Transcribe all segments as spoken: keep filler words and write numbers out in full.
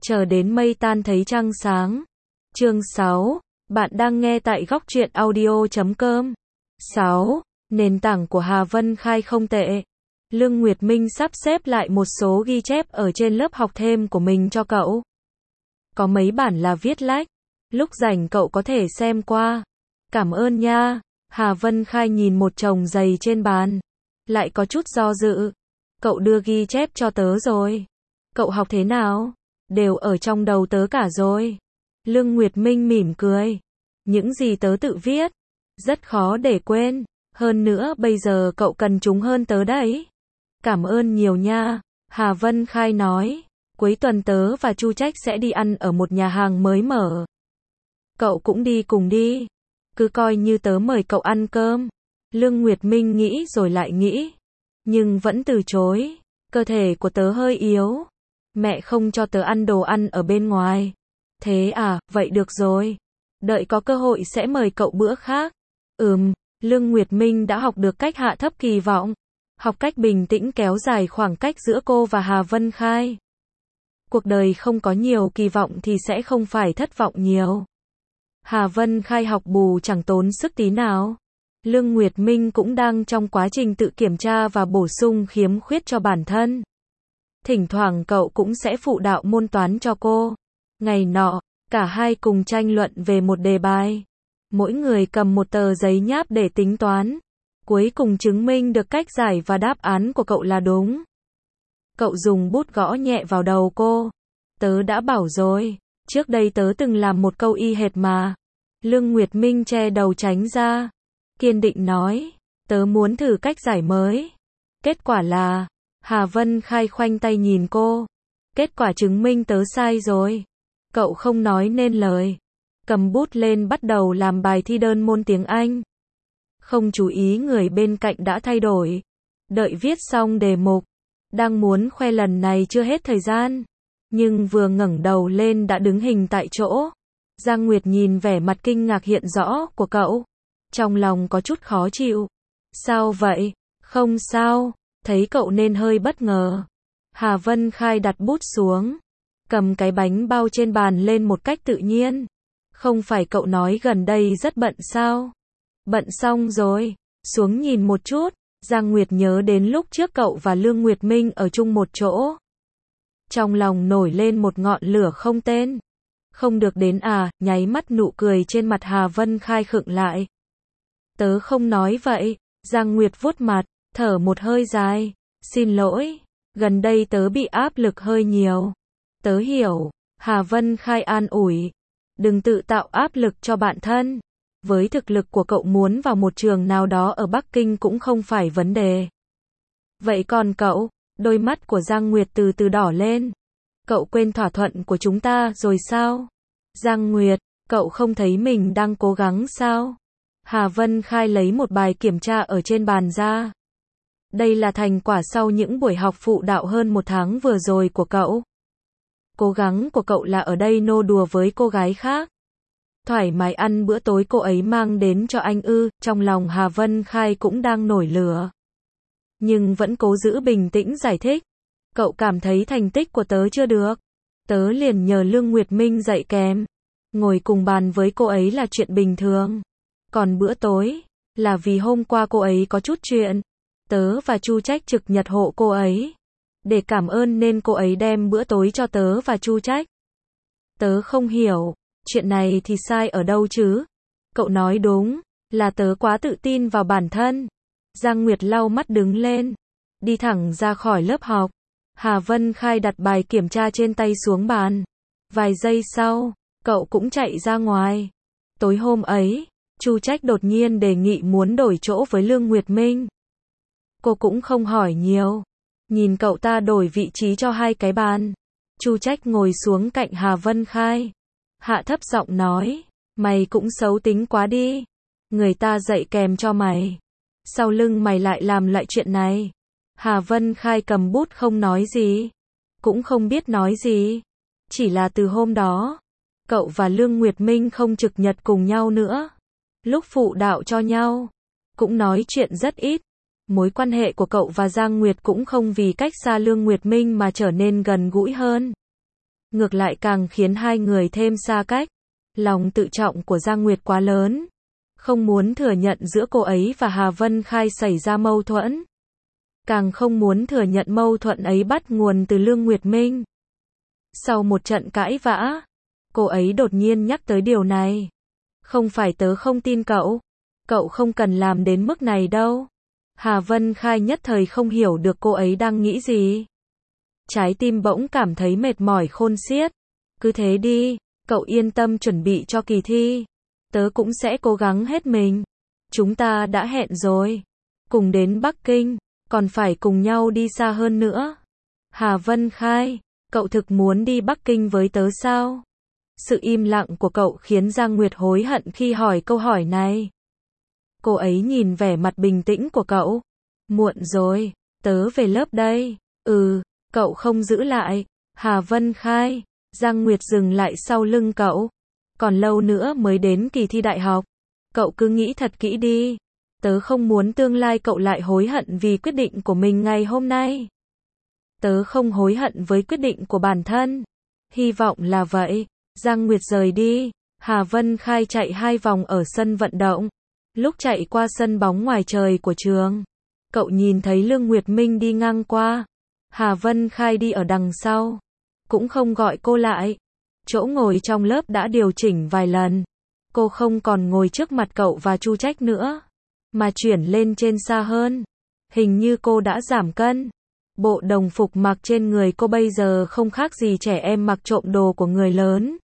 Chờ đến mây tan thấy trăng sáng. Chương sáu. Bạn đang nghe tại góc truyện audio chấm com. sáu. Nền tảng của Hà Vân Khai không tệ. Lương Nguyệt Minh sắp xếp lại một số ghi chép ở trên lớp học thêm của mình cho cậu. Có mấy bản là viết lách. Lúc rảnh cậu có thể xem qua. Cảm ơn nha. Hà Vân Khai nhìn một chồng giày trên bàn. Lại có chút do dự. Cậu đưa ghi chép cho tớ rồi. Cậu học thế nào? Đều ở trong đầu tớ cả rồi. Lương Nguyệt Minh mỉm cười. Những gì tớ tự viết. Rất khó để quên. Hơn nữa bây giờ cậu cần chúng hơn tớ đấy. Cảm ơn nhiều nha. Hà Vân Khai nói. Cuối tuần tớ và Chu Trách sẽ đi ăn ở một nhà hàng mới mở. Cậu cũng đi cùng đi. Cứ coi như tớ mời cậu ăn cơm. Lương Nguyệt Minh nghĩ rồi lại nghĩ. Nhưng vẫn từ chối. Cơ thể của tớ hơi yếu. Mẹ không cho tớ ăn đồ ăn ở bên ngoài. Thế à, vậy được rồi. Đợi có cơ hội sẽ mời cậu bữa khác. Ừm, Lương Nguyệt Minh đã học được cách hạ thấp kỳ vọng. Học cách bình tĩnh kéo dài khoảng cách giữa cô và Hà Vân Khai. Cuộc đời không có nhiều kỳ vọng thì sẽ không phải thất vọng nhiều. Hà Vân Khai học bù chẳng tốn sức tí nào. Lương Nguyệt Minh cũng đang trong quá trình tự kiểm tra và bổ sung khiếm khuyết cho bản thân. Thỉnh thoảng cậu cũng sẽ phụ đạo môn toán cho cô. Ngày nọ, cả hai cùng tranh luận về một đề bài. Mỗi người cầm một tờ giấy nháp để tính toán. Cuối cùng chứng minh được cách giải và đáp án của cậu là đúng. Cậu dùng bút gõ nhẹ vào đầu cô. Tớ đã bảo rồi, trước đây tớ từng làm một câu y hệt mà. Lương Nguyệt Minh che đầu tránh ra. Kiên định nói, tớ muốn thử cách giải mới. Kết quả là, Hà Vân Khai khoanh tay nhìn cô. Kết quả chứng minh tớ sai rồi. Cậu không nói nên lời. Cầm bút lên bắt đầu làm bài thi đơn môn tiếng Anh. Không chú ý người bên cạnh đã thay đổi. Đợi viết xong đề mục. Đang muốn khoe lần này chưa hết thời gian. Nhưng vừa ngẩng đầu lên đã đứng hình tại chỗ. Giang Nguyệt nhìn vẻ mặt kinh ngạc hiện rõ của cậu. Trong lòng có chút khó chịu. Sao vậy? Không sao. Thấy cậu nên hơi bất ngờ. Hà Vân Khai đặt bút xuống. Cầm cái bánh bao trên bàn lên một cách tự nhiên. Không phải cậu nói gần đây rất bận sao? Bận xong rồi. Xuống nhìn một chút. Giang Nguyệt nhớ đến lúc trước cậu và Lương Nguyệt Minh ở chung một chỗ. Trong lòng nổi lên một ngọn lửa không tên. Không được đến à, nháy mắt nụ cười trên mặt Hà Vân Khai khựng lại. Tớ không nói vậy. Giang Nguyệt vuốt mặt, thở một hơi dài. Xin lỗi, gần đây tớ bị áp lực hơi nhiều. Tớ hiểu. Hà Vân Khai an ủi. Đừng tự tạo áp lực cho bản thân. Với thực lực của cậu muốn vào một trường nào đó ở Bắc Kinh cũng không phải vấn đề. Vậy còn cậu? Đôi mắt của Giang Nguyệt từ từ đỏ lên. Cậu quên thỏa thuận của chúng ta rồi sao? Giang Nguyệt, cậu không thấy mình đang cố gắng sao? Hà Vân Khai lấy một bài kiểm tra ở trên bàn ra. Đây là thành quả sau những buổi học phụ đạo hơn một tháng vừa rồi của cậu. Cố gắng của cậu là ở đây nô đùa với cô gái khác. Thoải mái ăn bữa tối cô ấy mang đến cho anh ư, trong lòng Hà Vân Khai cũng đang nổi lửa. Nhưng vẫn cố giữ bình tĩnh giải thích. Cậu cảm thấy thành tích của tớ chưa được. Tớ liền nhờ Lương Nguyệt Minh dạy kèm. Ngồi cùng bàn với cô ấy là chuyện bình thường. Còn bữa tối, là vì hôm qua cô ấy có chút chuyện. Tớ và Chu Trách trực nhật hộ cô ấy. Để cảm ơn nên cô ấy đem bữa tối cho tớ và Chu Trách. Tớ không hiểu, chuyện này thì sai ở đâu chứ? Cậu nói đúng, là tớ quá tự tin vào bản thân. Giang Nguyệt lau mắt đứng lên, đi thẳng ra khỏi lớp học. Hà Vân Khai đặt bài kiểm tra trên tay xuống bàn. Vài giây sau, cậu cũng chạy ra ngoài. Tối hôm ấy, Chu Trách đột nhiên đề nghị muốn đổi chỗ với Lương Nguyệt Minh. Cô cũng không hỏi nhiều. Nhìn cậu ta đổi vị trí cho hai cái bàn. Chu Trách ngồi xuống cạnh Hà Vân Khai. Hạ thấp giọng nói, mày cũng xấu tính quá đi. Người ta dạy kèm cho mày. Sau lưng mày lại làm loại chuyện này. Hà Vân Khai cầm bút không nói gì. Cũng không biết nói gì. Chỉ là từ hôm đó, cậu và Lương Nguyệt Minh không trực nhật cùng nhau nữa. Lúc phụ đạo cho nhau, cũng nói chuyện rất ít. Mối quan hệ của cậu và Giang Nguyệt cũng không vì cách xa Lương Nguyệt Minh mà trở nên gần gũi hơn. ngược lại càng khiến hai người thêm xa cách. Lòng tự trọng của Giang Nguyệt quá lớn, không muốn thừa nhận giữa cô ấy và Hà Vân Khai xảy ra mâu thuẫn. Càng không muốn thừa nhận mâu thuẫn ấy bắt nguồn từ Lương Nguyệt Minh. Sau một trận cãi vã, cô ấy đột nhiên nhắc tới điều này. Không phải tớ không tin cậu, cậu không cần làm đến mức này đâu. Hà Vân Khai nhất thời không hiểu được cô ấy đang nghĩ gì. Trái tim bỗng cảm thấy mệt mỏi khôn xiết. Cứ thế đi, cậu yên tâm chuẩn bị cho kỳ thi. Tớ cũng sẽ cố gắng hết mình. Chúng ta đã hẹn rồi. Cùng đến Bắc Kinh, còn phải cùng nhau đi xa hơn nữa. Hà Vân Khai, cậu thực muốn đi Bắc Kinh với tớ sao? Sự im lặng của cậu khiến Giang Nguyệt hối hận khi hỏi câu hỏi này. Cô ấy nhìn vẻ mặt bình tĩnh của cậu. Muộn rồi, tớ về lớp đây. Ừ, cậu không giữ lại. Hà Vân Khai, Giang Nguyệt dừng lại sau lưng cậu. Còn lâu nữa mới đến kỳ thi đại học. Cậu cứ nghĩ thật kỹ đi. Tớ không muốn tương lai cậu lại hối hận vì quyết định của mình ngày hôm nay. Tớ không hối hận với quyết định của bản thân. Hy vọng là vậy. Giang Nguyệt rời đi. Hà Vân Khai chạy hai vòng ở sân vận động. Lúc chạy qua sân bóng ngoài trời của trường, cậu nhìn thấy Lương Nguyệt Minh đi ngang qua. Hà Vân Khai đi ở đằng sau, cũng không gọi cô lại. Chỗ ngồi trong lớp đã điều chỉnh vài lần. Cô không còn ngồi trước mặt cậu và Chu Trách nữa, mà chuyển lên trên xa hơn. Hình như cô đã giảm cân. Bộ đồng phục mặc trên người cô bây giờ không khác gì trẻ em mặc trộm đồ của người lớn.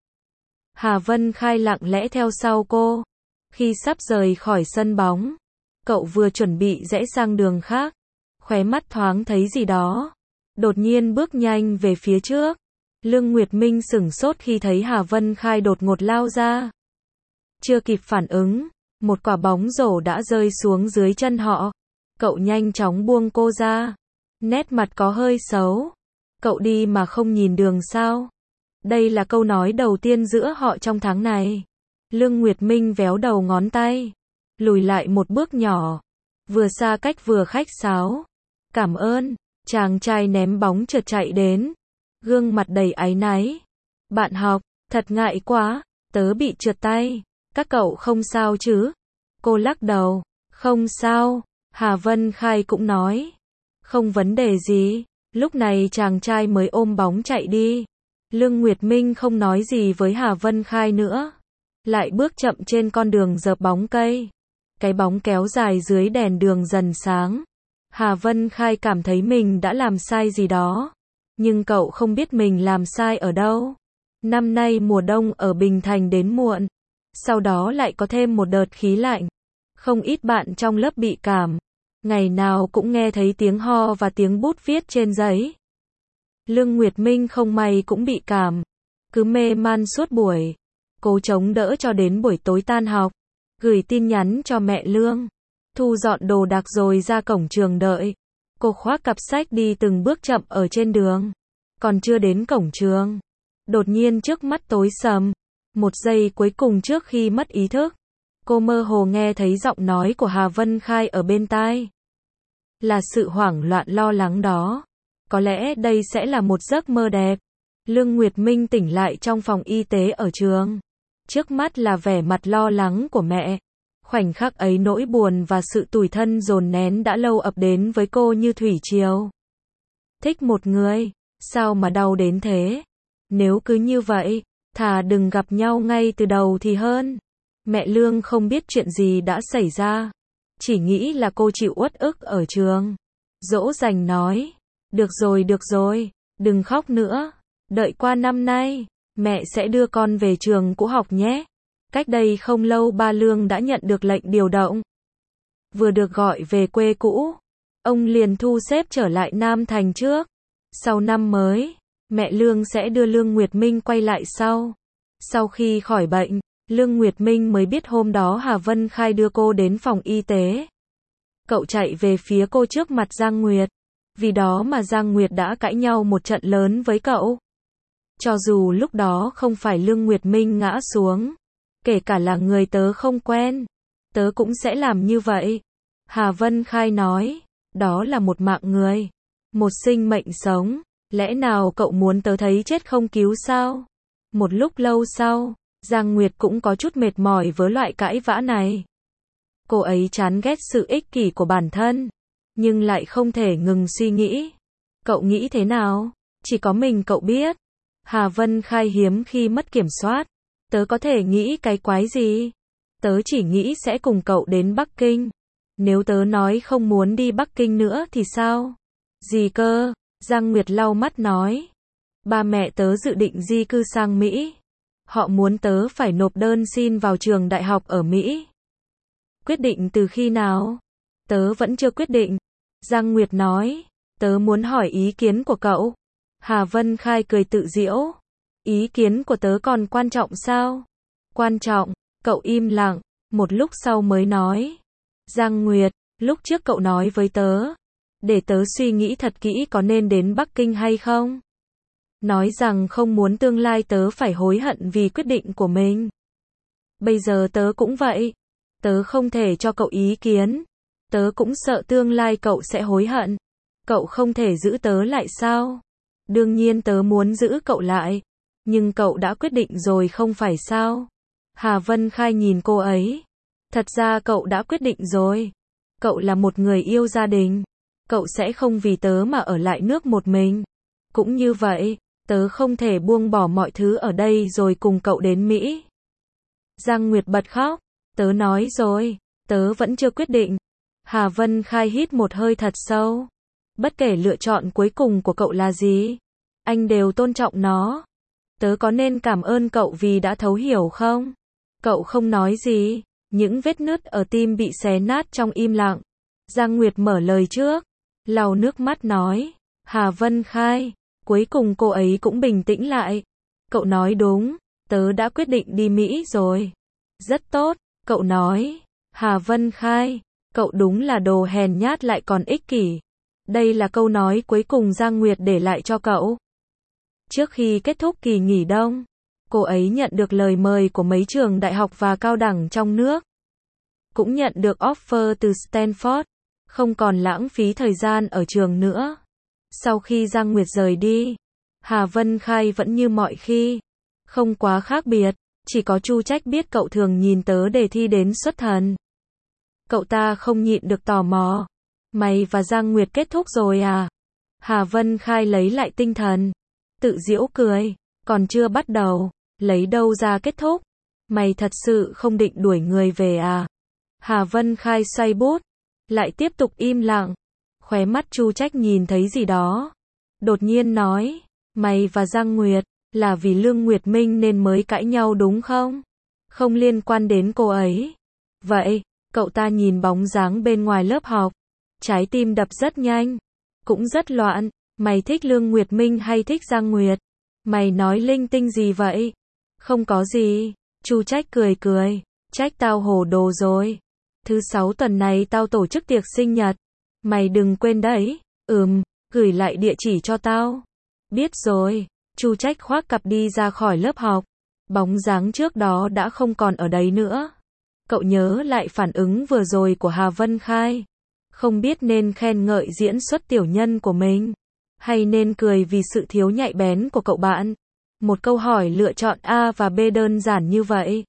Hà Vân Khai lặng lẽ theo sau cô. Khi sắp rời khỏi sân bóng, cậu vừa chuẩn bị rẽ sang đường khác, khóe mắt thoáng thấy gì đó, đột nhiên bước nhanh về phía trước. Lương Nguyệt Minh sửng sốt khi thấy Hà Vân Khai đột ngột lao ra. Chưa kịp phản ứng, một quả bóng rổ đã rơi xuống dưới chân họ. Cậu nhanh chóng buông cô ra. Nét mặt có hơi xấu. Cậu đi mà không nhìn đường sao? Đây là câu nói đầu tiên giữa họ trong tháng này. Lương Nguyệt Minh véo đầu ngón tay, lùi lại một bước nhỏ, vừa xa cách vừa khách sáo. Cảm ơn. Chàng trai ném bóng trượt chạy đến, gương mặt đầy áy náy. Bạn học, thật ngại quá, tớ bị trượt tay. Các cậu không sao chứ? Cô lắc đầu, không sao. Hà Vân Khai cũng nói, không vấn đề gì. Lúc này chàng trai mới ôm bóng chạy đi. Lương Nguyệt Minh không nói gì với Hà Vân Khai nữa, lại bước chậm trên con đường dợp bóng cây. Cái bóng kéo dài dưới đèn đường dần sáng. Hà Vân Khai cảm thấy mình đã làm sai gì đó, nhưng cậu không biết mình làm sai ở đâu. Năm nay mùa đông ở Bình Thành đến muộn, sau đó lại có thêm một đợt khí lạnh. Không ít bạn trong lớp bị cảm, ngày nào cũng nghe thấy tiếng ho và tiếng bút viết trên giấy. Lương Nguyệt Minh không may cũng bị cảm, cứ mê man suốt buổi, cố chống đỡ cho đến buổi tối tan học, gửi tin nhắn cho mẹ Lương, thu dọn đồ đạc rồi ra cổng trường đợi. Cô khoác cặp sách đi từng bước chậm ở trên đường, còn chưa đến cổng trường, đột nhiên trước mắt tối sầm. Một giây cuối cùng trước khi mất ý thức, cô mơ hồ nghe thấy giọng nói của Hà Vân Khai ở bên tai. Là sự hoảng loạn lo lắng đó. Có lẽ đây sẽ là một giấc mơ đẹp. Lương Nguyệt Minh tỉnh lại trong phòng y tế ở trường. Trước mắt là vẻ mặt lo lắng của mẹ. Khoảnh khắc ấy nỗi buồn và sự tủi thân dồn nén đã lâu ập đến với cô như thủy triều. Thích một người, sao mà đau đến thế? Nếu cứ như vậy, thà đừng gặp nhau ngay từ đầu thì hơn. Mẹ Lương không biết chuyện gì đã xảy ra, chỉ nghĩ là cô chịu uất ức ở trường. Dỗ dành nói, được rồi được rồi, đừng khóc nữa, đợi qua năm nay, mẹ sẽ đưa con về trường cũ học nhé. Cách đây không lâu ba Lương đã nhận được lệnh điều động. Vừa được gọi về quê cũ, ông liền thu xếp trở lại Nam Thành trước. Sau năm mới, mẹ Lương sẽ đưa Lương Nguyệt Minh quay lại sau. Sau khi khỏi bệnh, Lương Nguyệt Minh mới biết hôm đó Hà Vân Khai đưa cô đến phòng y tế. Cậu chạy về phía cô trước mặt Giang Nguyệt. Vì đó mà Giang Nguyệt đã cãi nhau một trận lớn với cậu. Cho dù lúc đó không phải Lương Nguyệt Minh ngã xuống, kể cả là người tớ không quen, tớ cũng sẽ làm như vậy. Hà Vân Khai nói, đó là một mạng người, một sinh mệnh sống. Lẽ nào cậu muốn tớ thấy chết không cứu sao? Một lúc lâu sau, Giang Nguyệt cũng có chút mệt mỏi với loại cãi vã này. Cô ấy chán ghét sự ích kỷ của bản thân, nhưng lại không thể ngừng suy nghĩ. Cậu nghĩ thế nào? Chỉ có mình cậu biết. Hà Vân Khai hiếm khi mất kiểm soát. Tớ có thể nghĩ cái quái gì? Tớ chỉ nghĩ sẽ cùng cậu đến Bắc Kinh. Nếu tớ nói không muốn đi Bắc Kinh nữa thì sao? Gì cơ? Giang Nguyệt lau mắt nói. Ba mẹ tớ dự định di cư sang Mỹ. Họ muốn tớ phải nộp đơn xin vào trường đại học ở Mỹ. Quyết định từ khi nào? Tớ vẫn chưa quyết định. Giang Nguyệt nói. Tớ muốn hỏi ý kiến của cậu. Hà Vân Khai cười tự giễu. Ý kiến của tớ còn quan trọng sao? Quan trọng. Cậu im lặng, một lúc sau mới nói. Giang Nguyệt, lúc trước cậu nói với tớ, để tớ suy nghĩ thật kỹ có nên đến Bắc Kinh hay không? Nói rằng không muốn tương lai tớ phải hối hận vì quyết định của mình. Bây giờ tớ cũng vậy. Tớ không thể cho cậu ý kiến. Tớ cũng sợ tương lai cậu sẽ hối hận. Cậu không thể giữ tớ lại sao? Đương nhiên tớ muốn giữ cậu lại. Nhưng cậu đã quyết định rồi không phải sao? Hà Vân Khai nhìn cô ấy. Thật ra cậu đã quyết định rồi. Cậu là một người yêu gia đình. Cậu sẽ không vì tớ mà ở lại nước một mình. Cũng như vậy, tớ không thể buông bỏ mọi thứ ở đây rồi cùng cậu đến Mỹ. Giang Nguyệt bật khóc. Tớ nói rồi, tớ vẫn chưa quyết định. Hà Vân Khai hít một hơi thật sâu. Bất kể lựa chọn cuối cùng của cậu là gì, anh đều tôn trọng nó. Tớ có nên cảm ơn cậu vì đã thấu hiểu không? Cậu không nói gì. Những vết nứt ở tim bị xé nát trong im lặng. Giang Nguyệt mở lời trước. Lau nước mắt nói. Hà Vân Khai. Cuối cùng cô ấy cũng bình tĩnh lại. Cậu nói đúng. Tớ đã quyết định đi Mỹ rồi. Rất tốt. Cậu nói. Hà Vân Khai. Cậu đúng là đồ hèn nhát lại còn ích kỷ. Đây là câu nói cuối cùng Giang Nguyệt để lại cho cậu. Trước khi kết thúc kỳ nghỉ đông, cô ấy nhận được lời mời của mấy trường đại học và cao đẳng trong nước. Cũng nhận được offer từ Stanford, không còn lãng phí thời gian ở trường nữa. Sau khi Giang Nguyệt rời đi, Hà Vân Khai vẫn như mọi khi, không quá khác biệt, chỉ có Chu Trách biết cậu thường nhìn tớ đề thi đến xuất thần. Cậu ta không nhịn được tò mò. Mày và Giang Nguyệt kết thúc rồi à? Hà Vân Khai lấy lại tinh thần. Tự giễu cười. Còn chưa bắt đầu. Lấy đâu ra kết thúc? Mày thật sự không định đuổi người về à? Hà Vân Khai xoay bút. Lại tiếp tục im lặng. Khóe mắt Chu Trách nhìn thấy gì đó. Đột nhiên nói. Mày và Giang Nguyệt, là vì Lương Nguyệt Minh nên mới cãi nhau đúng không? Không liên quan đến cô ấy. Vậy, cậu ta nhìn bóng dáng bên ngoài lớp học. Trái tim đập rất nhanh. Cũng rất loạn. Mày thích Lương Nguyệt Minh hay thích Giang Nguyệt? Mày nói linh tinh gì vậy? Không có gì. Chu Trách cười cười. Trách tao hồ đồ rồi. Thứ sáu tuần này tao tổ chức tiệc sinh nhật. Mày đừng quên đấy. Ừm, gửi lại địa chỉ cho tao. Biết rồi. Chu Trách khoác cặp đi ra khỏi lớp học. Bóng dáng trước đó đã không còn ở đấy nữa. Cậu nhớ lại phản ứng vừa rồi của Hà Vân Khai. Không biết nên khen ngợi diễn xuất tiểu nhân của mình, hay nên cười vì sự thiếu nhạy bén của cậu bạn. Một câu hỏi lựa chọn A và B đơn giản như vậy.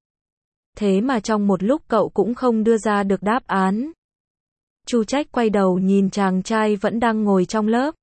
Thế mà trong một lúc cậu cũng không đưa ra được đáp án. Chu Trách quay đầu nhìn chàng trai vẫn đang ngồi trong lớp.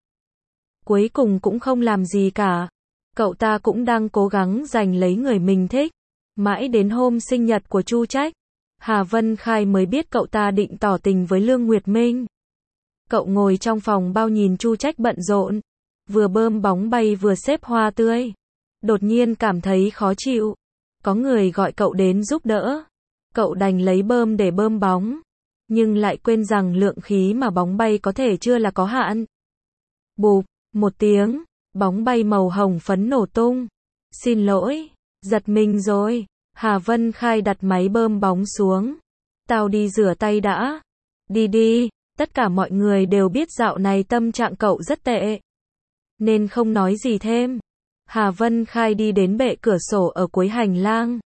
Cuối cùng cũng không làm gì cả. Cậu ta cũng đang cố gắng giành lấy người mình thích. Mãi đến hôm sinh nhật của Chu Trách, Hà Vân Khai mới biết cậu ta định tỏ tình với Lương Nguyệt Minh. Cậu ngồi trong phòng bao nhìn Chu Trách bận rộn, vừa bơm bóng bay vừa xếp hoa tươi. Đột nhiên cảm thấy khó chịu. Có người gọi cậu đến giúp đỡ. Cậu đành lấy bơm để bơm bóng, nhưng lại quên rằng lượng khí mà bóng bay có thể chưa là có hạn. Bụp, một tiếng, bóng bay màu hồng phấn nổ tung. Xin lỗi, giật mình rồi. Hà Vân Khai đặt máy bơm bóng xuống. Tao đi rửa tay đã. Đi đi, tất cả mọi người đều biết dạo này tâm trạng cậu rất tệ, nên không nói gì thêm. Hà Vân Khai đi đến bệ cửa sổ ở cuối hành lang.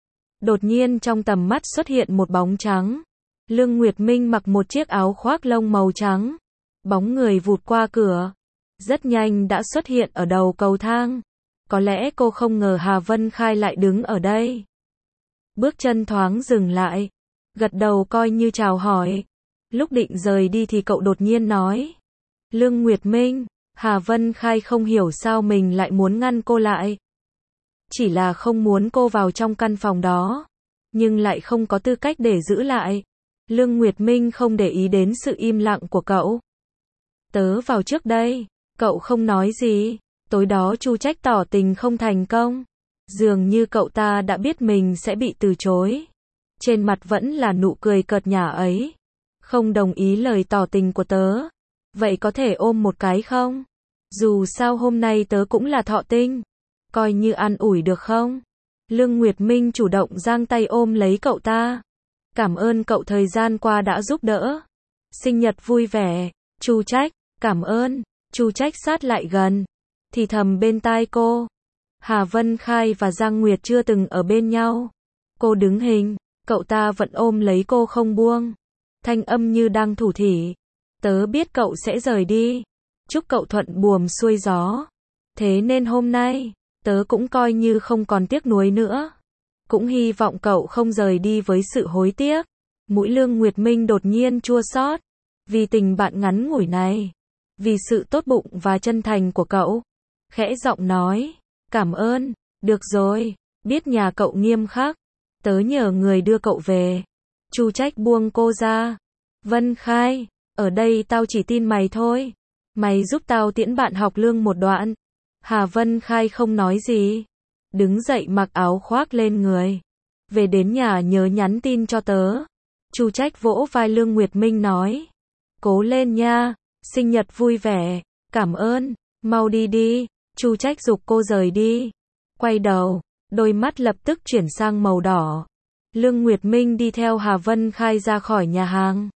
Đột nhiên trong tầm mắt xuất hiện một bóng trắng. Lương Nguyệt Minh mặc một chiếc áo khoác lông màu trắng. Bóng người vụt qua cửa. rất nhanh đã xuất hiện ở đầu cầu thang. Có lẽ cô không ngờ Hà Vân Khai lại đứng ở đây. Bước chân thoáng dừng lại, gật đầu coi như chào hỏi. Lúc định rời đi thì cậu đột nhiên nói. Lương Nguyệt Minh. Hà Vân Khai không hiểu sao mình lại muốn ngăn cô lại. Chỉ là không muốn cô vào trong căn phòng đó, nhưng lại không có tư cách để giữ lại. Lương Nguyệt Minh không để ý đến sự im lặng của cậu. Tớ vào trước đây. Cậu không nói gì. Tối đó Chu Trách tỏ tình không thành công. Dường như cậu ta đã biết mình sẽ bị từ chối. Trên mặt vẫn là nụ cười cợt nhả ấy. Không đồng ý lời tỏ tình của tớ. Vậy có thể ôm một cái không? Dù sao hôm nay tớ cũng là thọ tinh. Coi như an ủi được không? Lương Nguyệt Minh chủ động giang tay ôm lấy cậu ta. Cảm ơn cậu thời gian qua đã giúp đỡ. Sinh nhật vui vẻ. Chu Trách. Cảm ơn. Chu Trách sát lại gần. Thì thầm bên tai cô. Hà Vân Khai và Giang Nguyệt chưa từng ở bên nhau. Cô đứng hình. Cậu ta vẫn ôm lấy cô không buông. Thanh âm như đang thủ thỉ. Tớ biết cậu sẽ rời đi. Chúc cậu thuận buồm xuôi gió. Thế nên hôm nay, tớ cũng coi như không còn tiếc nuối nữa. Cũng hy vọng cậu không rời đi với sự hối tiếc. Mũi Lương Nguyệt Minh đột nhiên chua xót. Vì tình bạn ngắn ngủi này. Vì sự tốt bụng và chân thành của cậu. Khẽ giọng nói. Cảm ơn. Được rồi. Biết nhà cậu nghiêm khắc. Tớ nhờ người đưa cậu về. Chu Trách buông cô ra. Vân Khai. Ở đây tao chỉ tin mày thôi. Mày giúp tao tiễn bạn học Lương một đoạn. Hà Vân Khai không nói gì. Đứng dậy mặc áo khoác lên người. Về đến nhà nhớ nhắn tin cho tớ. Chu Trách vỗ vai Lương Nguyệt Minh nói. Cố lên nha. Sinh nhật vui vẻ. Cảm ơn. Mau đi đi. Chu Trách giục cô rời đi. Quay đầu. Đôi mắt lập tức chuyển sang màu đỏ. Lương Nguyệt Minh đi theo Hà Vân Khai ra khỏi nhà hàng.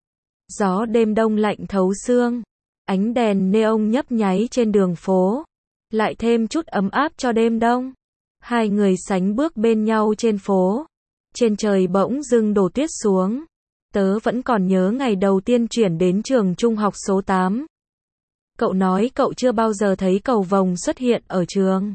Gió đêm đông lạnh thấu xương. Ánh đèn neon nhấp nháy trên đường phố. Lại thêm chút ấm áp cho đêm đông. Hai người sánh bước bên nhau trên phố. Trên trời bỗng dưng đổ tuyết xuống. Tớ vẫn còn nhớ ngày đầu tiên chuyển đến trường trung học số tám. Cậu nói cậu chưa bao giờ thấy cầu vồng xuất hiện ở trường.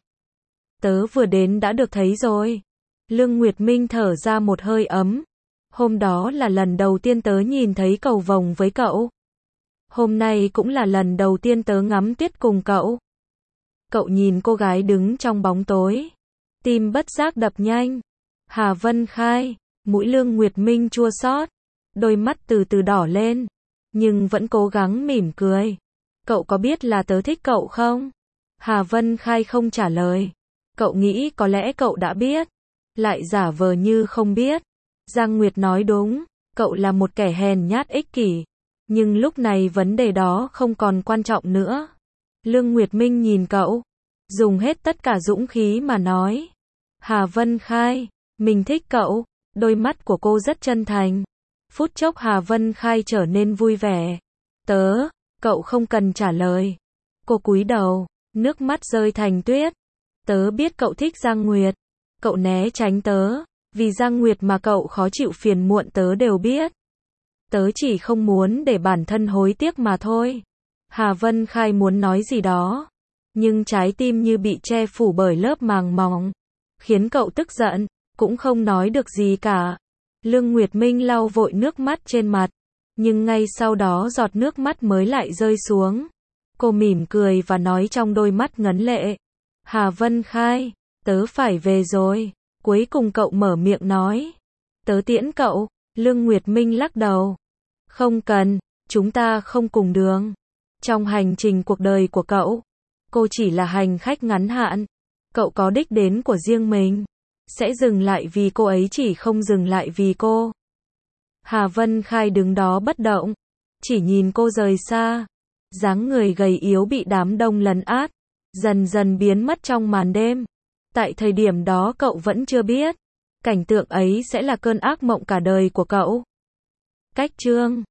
Tớ vừa đến đã được thấy rồi. Lương Nguyệt Minh thở ra một hơi ấm. Hôm đó là lần đầu tiên tớ nhìn thấy cầu vồng với cậu. Hôm nay cũng là lần đầu tiên tớ ngắm tuyết cùng cậu. Cậu nhìn cô gái đứng trong bóng tối. Tim bất giác đập nhanh. Hà Vân Khai. Mũi Lương Nguyệt Minh chua xót. Đôi mắt từ từ đỏ lên. Nhưng vẫn cố gắng mỉm cười. Cậu có biết là tớ thích cậu không? Hà Vân Khai không trả lời. Cậu nghĩ có lẽ cậu đã biết. Lại giả vờ như không biết. Giang Nguyệt nói đúng. Cậu là một kẻ hèn nhát ích kỷ. Nhưng lúc này vấn đề đó không còn quan trọng nữa. Lương Nguyệt Minh nhìn cậu. Dùng hết tất cả dũng khí mà nói. Hà Vân Khai. Mình thích cậu. Đôi mắt của cô rất chân thành. Phút chốc Hà Vân Khai trở nên vui vẻ. Tớ. Cậu không cần trả lời. Cô cúi đầu. Nước mắt rơi thành tuyết. Tớ biết cậu thích Giang Nguyệt. Cậu né tránh tớ. Vì Giang Nguyệt mà cậu khó chịu phiền muộn tớ đều biết. Tớ chỉ không muốn để bản thân hối tiếc mà thôi. Hà Vân Khai muốn nói gì đó. Nhưng trái tim như bị che phủ bởi lớp màng mỏng. Khiến cậu tức giận. Cũng không nói được gì cả. Lương Nguyệt Minh lau vội nước mắt trên mặt. Nhưng ngay sau đó giọt nước mắt mới lại rơi xuống. Cô mỉm cười và nói trong đôi mắt ngấn lệ. Hà Vân Khai. Tớ phải về rồi. Cuối cùng cậu mở miệng nói. Tớ tiễn cậu. Lương Nguyệt Minh lắc đầu. Không cần. Chúng ta không cùng đường. Trong hành trình cuộc đời của cậu. Cô chỉ là hành khách ngắn hạn. Cậu có đích đến của riêng mình. Sẽ dừng lại vì cô ấy chỉ không dừng lại vì cô. Hà Vân Khai đứng đó bất động. Chỉ nhìn cô rời xa. Dáng người gầy yếu bị đám đông lấn át. Dần dần biến mất trong màn đêm. Tại thời điểm đó cậu vẫn chưa biết. Cảnh tượng ấy sẽ là cơn ác mộng cả đời của cậu. Cách chương